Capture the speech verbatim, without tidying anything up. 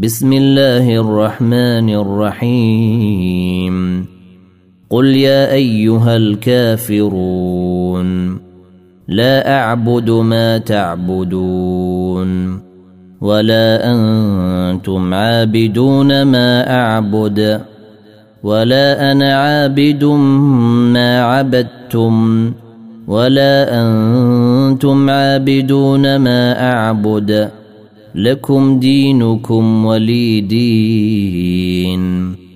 بسم الله الرحمن الرحيم قل يا أيها الكافرون لا أعبد ما تعبدون ولا أنتم عابدون ما أعبد ولا أنا عابد ما عبدتم ولا أنتم عابدون ما أعبد لكم دينكم ولي دين.